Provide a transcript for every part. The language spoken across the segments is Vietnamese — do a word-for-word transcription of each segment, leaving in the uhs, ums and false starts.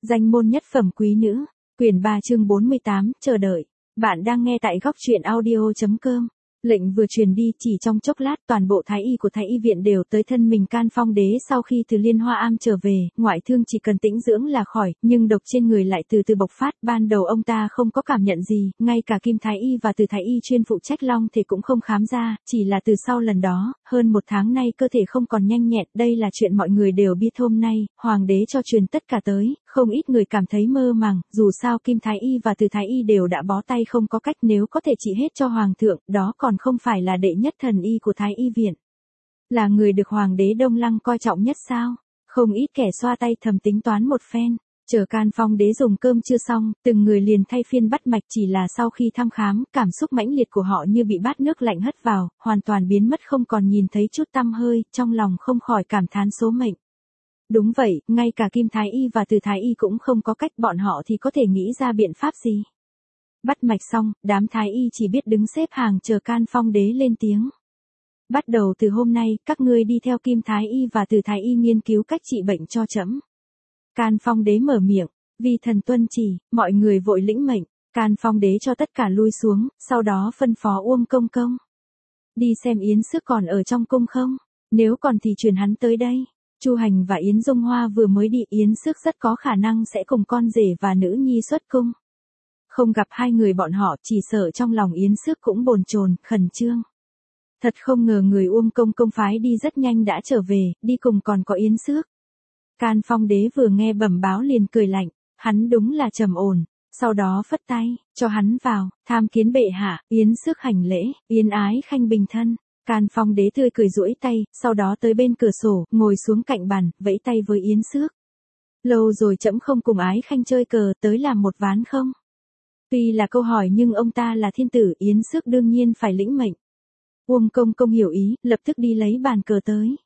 Danh môn nhất phẩm quý nữ, quyển ba chương bốn mươi tám, chờ đợi. Bạn đang nghe tại góc truyện audio chấm com. Lệnh vừa truyền đi, chỉ trong chốc lát toàn bộ thái y của thái y viện đều tới thân mình Can Phong Đế sau khi từ Liên Hoa Am trở về, ngoại thương chỉ cần tĩnh dưỡng là khỏi, nhưng độc trên người lại từ từ bộc phát, ban đầu ông ta không có cảm nhận gì, ngay cả Kim Thái Y và Từ Thái Y chuyên phụ trách long thể cũng không khám ra, chỉ là từ sau lần đó, hơn một tháng nay cơ thể không còn nhanh nhẹn, đây là chuyện mọi người đều biết. Hôm nay, Hoàng đế cho truyền tất cả tới, không ít người cảm thấy mơ màng, dù sao Kim Thái Y và Từ Thái Y đều đã bó tay không có cách, nếu có thể trị hết cho Hoàng thượng, đó còn không phải là đệ nhất thần y của Thái Y viện. Là người được Hoàng đế Đông Lăng coi trọng nhất sao? Không ít kẻ xoa tay thầm tính toán một phen. Chờ Can Phong Đế dùng cơm chưa xong, từng người liền thay phiên bắt mạch, chỉ là sau khi thăm khám, cảm xúc mãnh liệt của họ như bị bát nước lạnh hất vào, hoàn toàn biến mất không còn nhìn thấy chút tăm hơi, trong lòng không khỏi cảm thán số mệnh. Đúng vậy, ngay cả Kim Thái Y và Từ Thái Y cũng không có cách, bọn họ thì có thể nghĩ ra biện pháp gì. Bắt mạch xong, đám Thái Y chỉ biết đứng xếp hàng chờ Can Phong Đế lên tiếng. Bắt đầu từ hôm nay, các ngươi đi theo Kim Thái Y và Từ Thái Y nghiên cứu cách trị bệnh cho trẫm. Can Phong Đế mở miệng, vì thần tuân chỉ, mọi người vội lĩnh mệnh. Can Phong Đế cho tất cả lui xuống, sau đó phân phó Uông Công Công. Đi xem Yến Xước còn ở trong cung không? Nếu còn thì truyền hắn tới đây. Chu Hành và Yến Dung Hoa vừa mới đi, Yến Xước rất có khả năng sẽ cùng con rể và nữ nhi xuất cung. Không gặp hai người bọn họ, chỉ sợ trong lòng Yến Xước cũng bồn chồn, khẩn trương. Thật không ngờ người Uông Công Công phái đi rất nhanh đã trở về, đi cùng còn có Yến Xước. Can Phong Đế vừa nghe bẩm báo liền cười lạnh, hắn đúng là trầm ổn, sau đó phất tay, cho hắn vào, tham kiến bệ hạ. Yến Xước hành lễ, Yến Ái Khanh bình thân. Can Phong Đế tươi cười duỗi tay, sau đó tới bên cửa sổ, ngồi xuống cạnh bàn, vẫy tay với Yến Xước. Lâu rồi trẫm không cùng Ái Khanh chơi cờ, tới làm một ván không? Tuy là câu hỏi nhưng ông ta là thiên tử, Yến Xước đương nhiên phải lĩnh mệnh. Uông Công Công hiểu ý, lập tức đi lấy bàn cờ tới.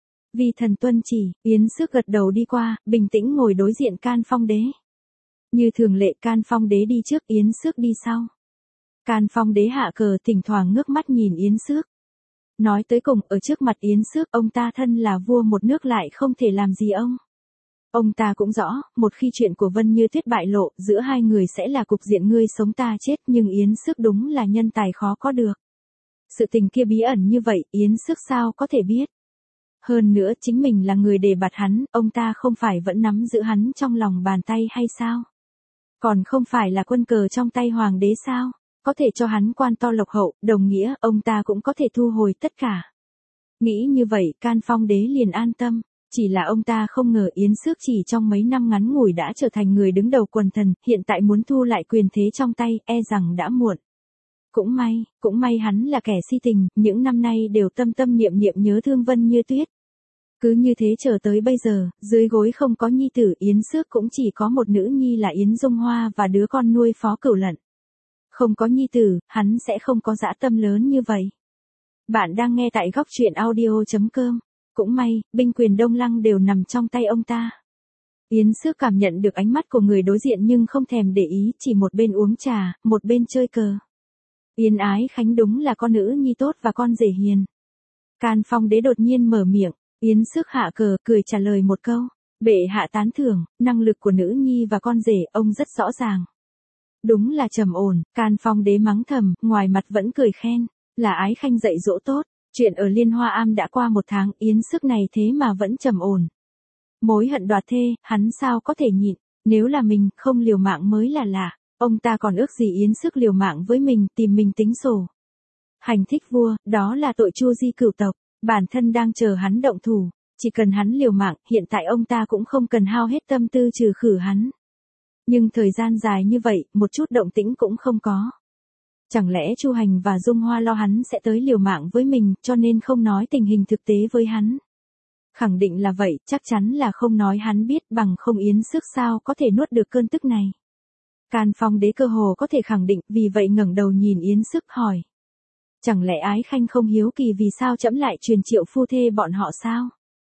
Vì thần tuân chỉ, Yến Xước gật đầu đi qua, bình tĩnh ngồi đối diện Can Phong Đế. Như thường lệ, Can Phong Đế đi trước, Yến Xước đi sau. Can Phong Đế hạ cờ, thỉnh thoảng ngước mắt nhìn Yến Xước. Nói tới cùng, ở trước mặt Yến Xước, ông ta thân là vua một nước lại không thể làm gì ông. Ông ta cũng rõ, một khi chuyện của Vân Như Tuyết bại lộ, giữa hai người sẽ là cục diện ngươi sống ta chết, nhưng Yến Xước đúng là nhân tài khó có được. Sự tình kia bí ẩn như vậy, Yến Xước sao có thể biết. Hơn nữa, chính mình là người đề bạt hắn, ông ta không phải vẫn nắm giữ hắn trong lòng bàn tay hay sao? Còn không phải là quân cờ trong tay Hoàng đế sao? Có thể cho hắn quan to lộc hậu, đồng nghĩa, ông ta cũng có thể thu hồi tất cả. Nghĩ như vậy, Can Phong Đế liền an tâm. Chỉ là ông ta không ngờ Yến Xước chỉ trong mấy năm ngắn ngủi đã trở thành người đứng đầu quần thần, hiện tại muốn thu lại quyền thế trong tay, e rằng đã muộn. Cũng may, cũng may hắn là kẻ si tình, những năm nay đều tâm tâm niệm niệm nhớ thương Vân Như Tuyết. Cứ như thế chờ tới bây giờ, dưới gối không có nhi tử, Yến Xước cũng chỉ có một nữ nhi là Yến Dung Hoa và đứa con nuôi Phó Cửu Lận. Không có nhi tử, hắn sẽ không có dã tâm lớn như vậy. Bạn đang nghe tại góc truyện audio chấm com. Cũng may, binh quyền Đông Lăng đều nằm trong tay ông ta. Yến Xước cảm nhận được ánh mắt của người đối diện nhưng không thèm để ý, chỉ một bên uống trà, một bên chơi cờ. Yến Ái Khánh đúng là con nữ nhi tốt và con rể hiền. Can Phong Đế đột nhiên mở miệng, Yến Xước hạ cờ, cười trả lời một câu. Bệ hạ tán thưởng, năng lực của nữ nhi và con rể, ông rất rõ ràng. Đúng là trầm ổn, Can Phong Đế mắng thầm, ngoài mặt vẫn cười khen, là Ái Khanh dạy dỗ tốt. Chuyện ở Liên Hoa Am đã qua một tháng, Yến Xước này thế mà vẫn trầm ổn. Mối hận đoạt thê, hắn sao có thể nhịn, nếu là mình, không liều mạng mới là lạ. Ông ta còn ước gì Yến Xước liều mạng với mình, tìm mình tính sổ. Hành thích vua, đó là tội Chu Di cửu tộc, bản thân đang chờ hắn động thủ, chỉ cần hắn liều mạng, hiện tại ông ta cũng không cần hao hết tâm tư trừ khử hắn. Nhưng thời gian dài như vậy, một chút động tĩnh cũng không có. Chẳng lẽ Chu Hành và Dung Hoa lo hắn sẽ tới liều mạng với mình, cho nên không nói tình hình thực tế với hắn. Khẳng định là vậy, chắc chắn là không nói hắn biết, bằng không Yến Xước sao có thể nuốt được cơn tức này. Can Phong Đế cơ hồ có thể khẳng định, vì vậy ngẩng đầu nhìn Yến Xước hỏi. Chẳng lẽ Ái Khanh không hiếu kỳ vì sao trẫm lại truyền triệu phu thê bọn họ sao?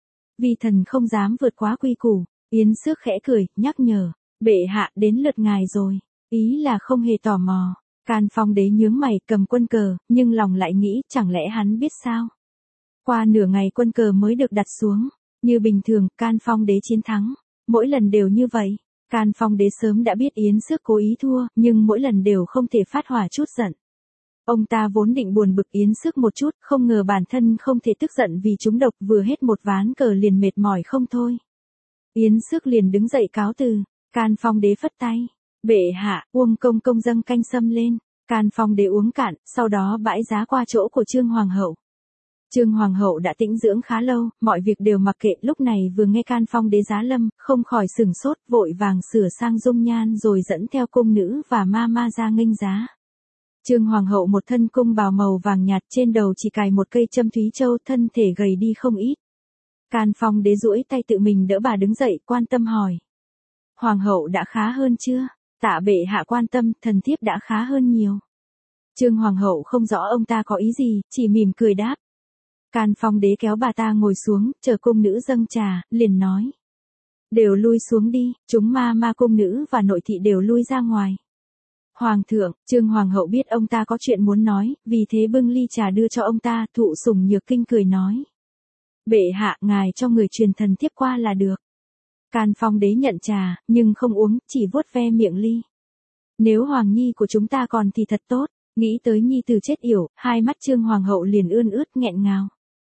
Vì thần không dám vượt quá quy củ. Yến Xước khẽ cười, nhắc nhở, bệ hạ đến lượt ngài rồi, ý là không hề tò mò. Can Phong Đế nhướng mày, cầm quân cờ, nhưng lòng lại nghĩ, chẳng lẽ hắn biết sao? Qua nửa ngày quân cờ mới được đặt xuống, như bình thường, Can Phong Đế chiến thắng, mỗi lần đều như vậy. Can Phong Đế sớm đã biết Yến Xước cố ý thua, nhưng mỗi lần đều không thể phát hỏa chút giận. Ông ta vốn định buồn bực Yến Xước một chút, không ngờ bản thân không thể tức giận vì trúng độc, vừa hết một ván cờ liền mệt mỏi không thôi. Yến Xước liền đứng dậy cáo từ. Can Phong Đế phất tay. Bệ hạ, Uông công công dâng canh sâm lên. Can Phong Đế uống cạn, sau đó bãi giá qua chỗ của Trương Hoàng hậu. Trương Hoàng hậu đã tĩnh dưỡng khá lâu, mọi việc đều mặc kệ, lúc này vừa nghe Can Phong Đế giá lâm, không khỏi sửng sốt, vội vàng sửa sang dung nhan rồi dẫn theo cung nữ và ma ma ra nghênh giá. Trương Hoàng hậu một thân cung bào màu vàng nhạt, trên đầu chỉ cài một cây châm thúy châu, thân thể gầy đi không ít. Can Phong Đế duỗi tay tự mình đỡ bà đứng dậy, quan tâm hỏi. Hoàng hậu đã khá hơn chưa? Tạ bệ hạ quan tâm, thần thiếp đã khá hơn nhiều. Trương Hoàng hậu không rõ ông ta có ý gì, chỉ mỉm cười đáp. Can Phong Đế kéo bà ta ngồi xuống, chờ cung nữ dâng trà, liền nói. Đều lui xuống đi, chúng ma ma cung nữ và nội thị đều lui ra ngoài. Hoàng thượng, Trương Hoàng hậu biết ông ta có chuyện muốn nói, vì thế bưng ly trà đưa cho ông ta, Thụ Sủng Nhược Kinh cười nói. Bệ hạ, ngài cho người truyền thần thiếp qua là được. Can Phong Đế nhận trà, nhưng không uống, chỉ vuốt ve miệng ly. Nếu Hoàng Nhi của chúng ta còn thì thật tốt, nghĩ tới Nhi từ chết yểu, hai mắt Trương Hoàng hậu liền ươn ướt nghẹn ngào.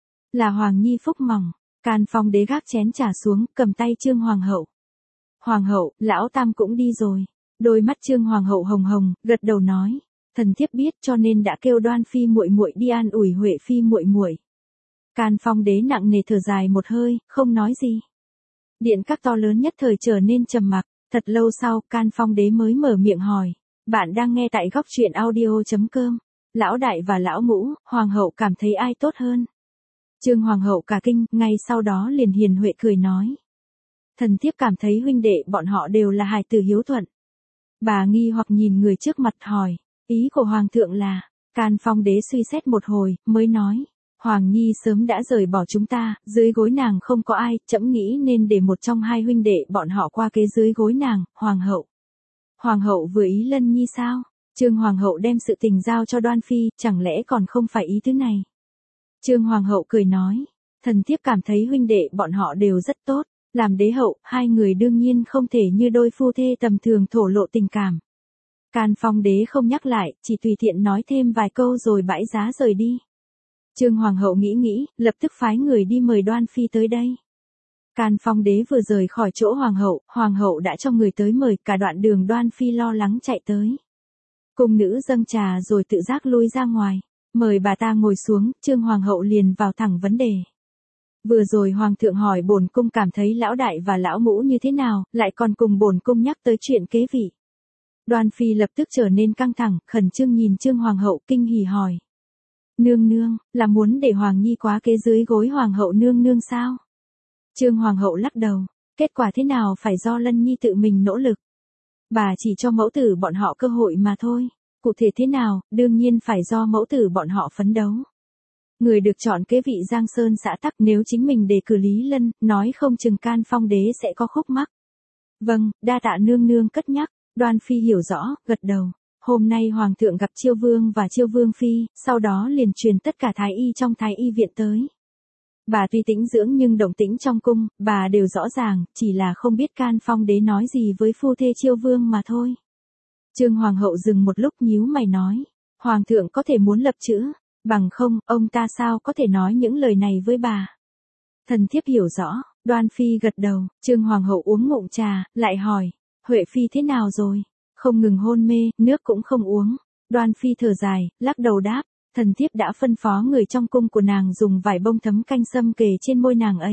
Là Hoàng Nhi phúc mỏng. Can Phong Đế gác chén trà xuống, cầm tay Trương Hoàng hậu. Hoàng hậu, lão tam cũng đi rồi. Đôi mắt Trương Hoàng hậu hồng hồng, gật đầu nói, thần thiếp biết, cho nên đã kêu Đoan phi muội muội đi an ủi Huệ phi muội muội. Can Phong Đế nặng nề thở dài một hơi, không nói gì. Điện các to lớn nhất thời trở nên trầm mặc, thật lâu sau, Can Phong Đế mới mở miệng hỏi, bạn đang nghe tại góc truyện audio chấm com. Lão đại và lão ngũ, Hoàng hậu cảm thấy ai tốt hơn? Trương Hoàng hậu cả kinh, ngay sau đó liền hiền huệ cười nói. Thần thiếp cảm thấy huynh đệ bọn họ đều là hài tử hiếu thuận. Bà nghi hoặc nhìn người trước mặt hỏi, ý của Hoàng thượng là, Can Phong Đế suy xét một hồi, mới nói, Hoàng Nhi sớm đã rời bỏ chúng ta, dưới gối nàng không có ai, trẫm nghĩ nên để một trong hai huynh đệ bọn họ qua kế dưới gối nàng, Hoàng hậu. Hoàng hậu vừa ý Lân Nhi sao? Trương Hoàng hậu đem sự tình giao cho Đoan Phi, chẳng lẽ còn không phải ý thứ này? Trương Hoàng hậu cười nói, thần thiếp cảm thấy huynh đệ bọn họ đều rất tốt, làm đế hậu, hai người đương nhiên không thể như đôi phu thê tầm thường thổ lộ tình cảm. Can Phong Đế không nhắc lại, chỉ tùy tiện nói thêm vài câu rồi bãi giá rời đi. Trương Hoàng hậu nghĩ nghĩ, lập tức phái người đi mời Đoan Phi tới đây. Can Phong Đế vừa rời khỏi chỗ Hoàng hậu, Hoàng hậu đã cho người tới mời, cả đoạn đường Đoan Phi lo lắng chạy tới. Cung nữ dâng trà rồi tự giác lui ra ngoài, mời bà ta ngồi xuống, Trương Hoàng hậu liền vào thẳng vấn đề. Vừa rồi Hoàng thượng hỏi bổn cung cảm thấy lão đại và lão ngũ như thế nào, lại còn cùng bổn cung nhắc tới chuyện kế vị. Đoan Phi lập tức trở nên căng thẳng, khẩn trương nhìn Trương Hoàng hậu kinh hỉ hỏi. Nương nương, là muốn để Hoàng Nhi quá kế dưới gối Hoàng hậu nương nương sao? Trương Hoàng hậu lắc đầu, kết quả thế nào phải do Lân Nhi tự mình nỗ lực. Bà chỉ cho mẫu tử bọn họ cơ hội mà thôi, cụ thể thế nào, đương nhiên phải do mẫu tử bọn họ phấn đấu. Người được chọn kế vị Giang Sơn xã tắc, nếu chính mình đề cử Lý Lân, nói không chừng Can Phong Đế sẽ có khúc mắc. Vâng, đa tạ nương nương cất nhắc, Đoan Phi hiểu rõ, gật đầu. Hôm nay Hoàng thượng gặp Chiêu Vương và Chiêu Vương Phi, sau đó liền truyền tất cả thái y trong thái y viện tới. Bà tuy tĩnh dưỡng nhưng động tĩnh trong cung, bà đều rõ ràng, chỉ là không biết Can Phong Đế nói gì với phu thê Chiêu Vương mà thôi. Trương Hoàng hậu dừng một lúc nhíu mày nói, Hoàng thượng có thể muốn lập chữ, bằng không, ông ta sao có thể nói những lời này với bà. Thần thiếp hiểu rõ, Đoan Phi gật đầu, Trương Hoàng hậu uống ngụm trà, lại hỏi, Huệ Phi thế nào rồi? Không ngừng hôn mê, nước cũng không uống. Đoan Phi thở dài, lắc đầu đáp, thần thiếp đã phân phó người trong cung của nàng dùng vải bông thấm canh sâm kề trên môi nàng ấy.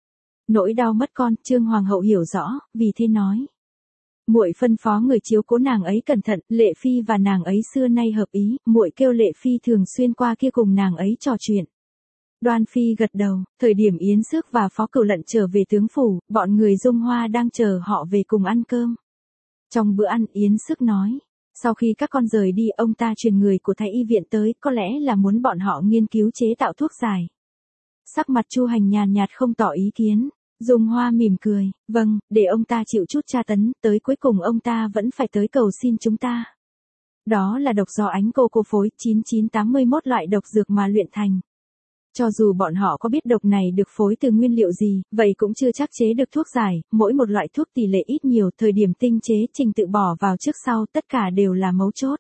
Nỗi đau mất con, Trương Hoàng hậu hiểu rõ, vì thế nói. Muội phân phó người chiếu cố nàng ấy cẩn thận, Lệ Phi và nàng ấy xưa nay hợp ý, muội kêu Lệ Phi thường xuyên qua kia cùng nàng ấy trò chuyện. Đoan Phi gật đầu, thời điểm Yến Xước và Phó Cửu Lận trở về tướng phủ, bọn người Dung Hoa đang chờ họ về cùng ăn cơm. Trong bữa ăn Yến Xước nói, sau khi các con rời đi ông ta truyền người của thái y viện tới, có lẽ là muốn bọn họ nghiên cứu chế tạo thuốc giải. Sắc mặt Chu Hành nhàn nhạt không tỏ ý kiến, Dung Hoa mỉm cười, vâng, để ông ta chịu chút tra tấn, tới cuối cùng ông ta vẫn phải tới cầu xin chúng ta. Đó là độc do ánh cô cô phối chín chín tám mươi mốt loại độc dược mà luyện thành. Cho dù bọn họ có biết độc này được phối từ nguyên liệu gì, vậy cũng chưa chắc chế được thuốc giải, mỗi một loại thuốc tỷ lệ ít nhiều, thời điểm tinh chế, trình tự bỏ vào trước sau, tất cả đều là mấu chốt.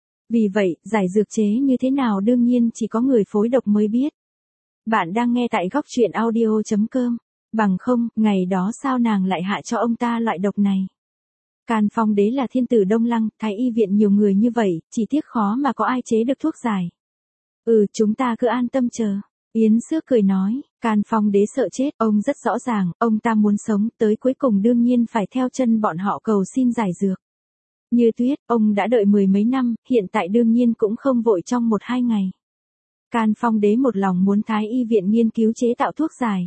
Vì vậy, giải dược chế như thế nào đương nhiên chỉ có người phối độc mới biết. Bạn đang nghe tại góc truyện audio chấm com. Bằng không, ngày đó sao nàng lại hạ cho ông ta loại độc này? Can Phong Đế là thiên tử Đông Lăng, thái y viện nhiều người như vậy, chỉ tiếc khó mà có ai chế được thuốc giải. Ừ, chúng ta cứ an tâm chờ. Yến Xước cười nói, Can Phong Đế sợ chết, ông rất rõ ràng, ông ta muốn sống, tới cuối cùng đương nhiên phải theo chân bọn họ cầu xin giải dược. Như Tuyết, ông đã đợi mười mấy năm, hiện tại đương nhiên cũng không vội trong một hai ngày. Can Phong Đế một lòng muốn thái y viện nghiên cứu chế tạo thuốc giải.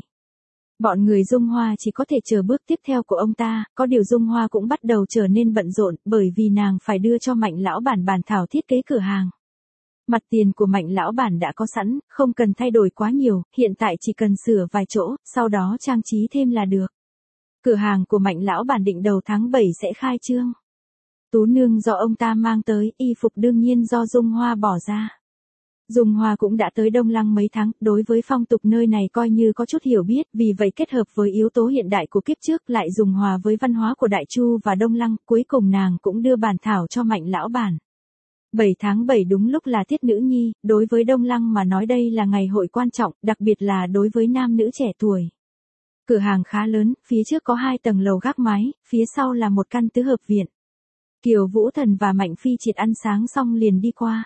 Bọn người Dung Hoa chỉ có thể chờ bước tiếp theo của ông ta, có điều Dung Hoa cũng bắt đầu trở nên bận rộn, bởi vì nàng phải đưa cho Mạnh lão bản bản thảo thiết kế cửa hàng. Mặt tiền của Mạnh lão bản đã có sẵn, không cần thay đổi quá nhiều, hiện tại chỉ cần sửa vài chỗ, sau đó trang trí thêm là được. Cửa hàng của Mạnh lão bản định đầu tháng bảy sẽ khai trương. Tú nương do ông ta mang tới, y phục đương nhiên do Dung Hoa bỏ ra. Dung Hoa cũng đã tới Đông Lăng mấy tháng, đối với phong tục nơi này coi như có chút hiểu biết, vì vậy kết hợp với yếu tố hiện đại của kiếp trước lại dùng hòa với văn hóa của Đại Chu và Đông Lăng, cuối cùng nàng cũng đưa bản thảo cho Mạnh lão bản. bảy tháng bảy đúng lúc là tiết nữ nhi, đối với Đông Lăng mà nói đây là ngày hội quan trọng, đặc biệt là đối với nam nữ trẻ tuổi. Cửa hàng khá lớn, phía trước có hai tầng lầu gác mái, phía sau là một căn tứ hợp viện. Kiều Vũ Thần và Mạnh Phi Triệt ăn sáng xong liền đi qua.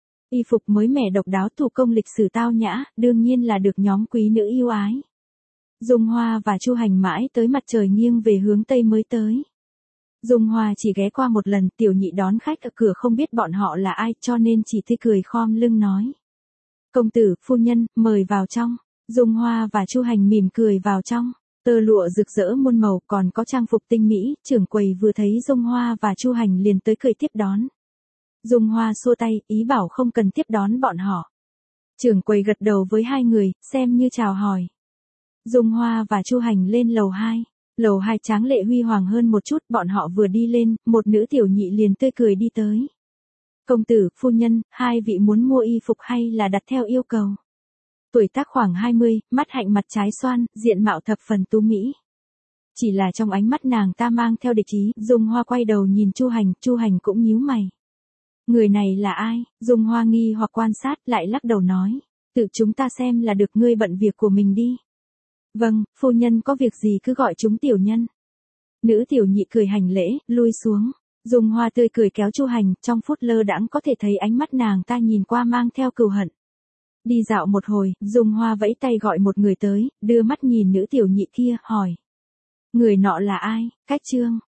Y phục mới mẻ độc đáo, thủ công lịch sử tao nhã, đương nhiên là được nhóm quý nữ yêu ái. Dung Hoa và Chu Hành mãi tới mặt trời nghiêng về hướng tây mới tới. Dung Hoa chỉ ghé qua một lần, tiểu nhị đón khách ở cửa không biết bọn họ là ai, cho nên chỉ tươi cười khom lưng nói. Công tử, phu nhân, mời vào trong. Dung Hoa và Chu Hành mỉm cười vào trong. Tơ lụa rực rỡ muôn màu, còn có trang phục tinh mỹ, trưởng quầy vừa thấy Dung Hoa và Chu Hành liền tới cười tiếp đón. Dung Hoa xua tay, ý bảo không cần tiếp đón bọn họ. Trưởng quầy gật đầu với hai người, xem như chào hỏi. Dung Hoa và Chu Hành lên lầu hai. Lầu hai tráng lệ huy hoàng hơn một chút, bọn họ vừa đi lên, một nữ tiểu nhị liền tươi cười đi tới. Công tử, phu nhân, hai vị muốn mua y phục hay là đặt theo yêu cầu? Tuổi tác khoảng hai mươi, mắt hạnh mặt trái xoan, diện mạo thập phần tú mỹ. Chỉ là trong ánh mắt nàng ta mang theo địch ý, Dung Hoa quay đầu nhìn Chu Hành, Chu Hành cũng nhíu mày. Người này là ai? Dung Hoa nghi hoặc quan sát, lại lắc đầu nói. Tự chúng ta xem là được, ngươi bận việc của mình đi. Vâng, phu nhân có việc gì cứ gọi chúng tiểu nhân. Nữ tiểu nhị cười hành lễ, lui xuống. Dung Hoa tươi cười kéo Chu Hành, trong phút lơ đãng có thể thấy ánh mắt nàng ta nhìn qua mang theo cừu hận. Đi dạo một hồi, Dung Hoa vẫy tay gọi một người tới, đưa mắt nhìn nữ tiểu nhị kia, hỏi. Người nọ là ai? Cách Trương.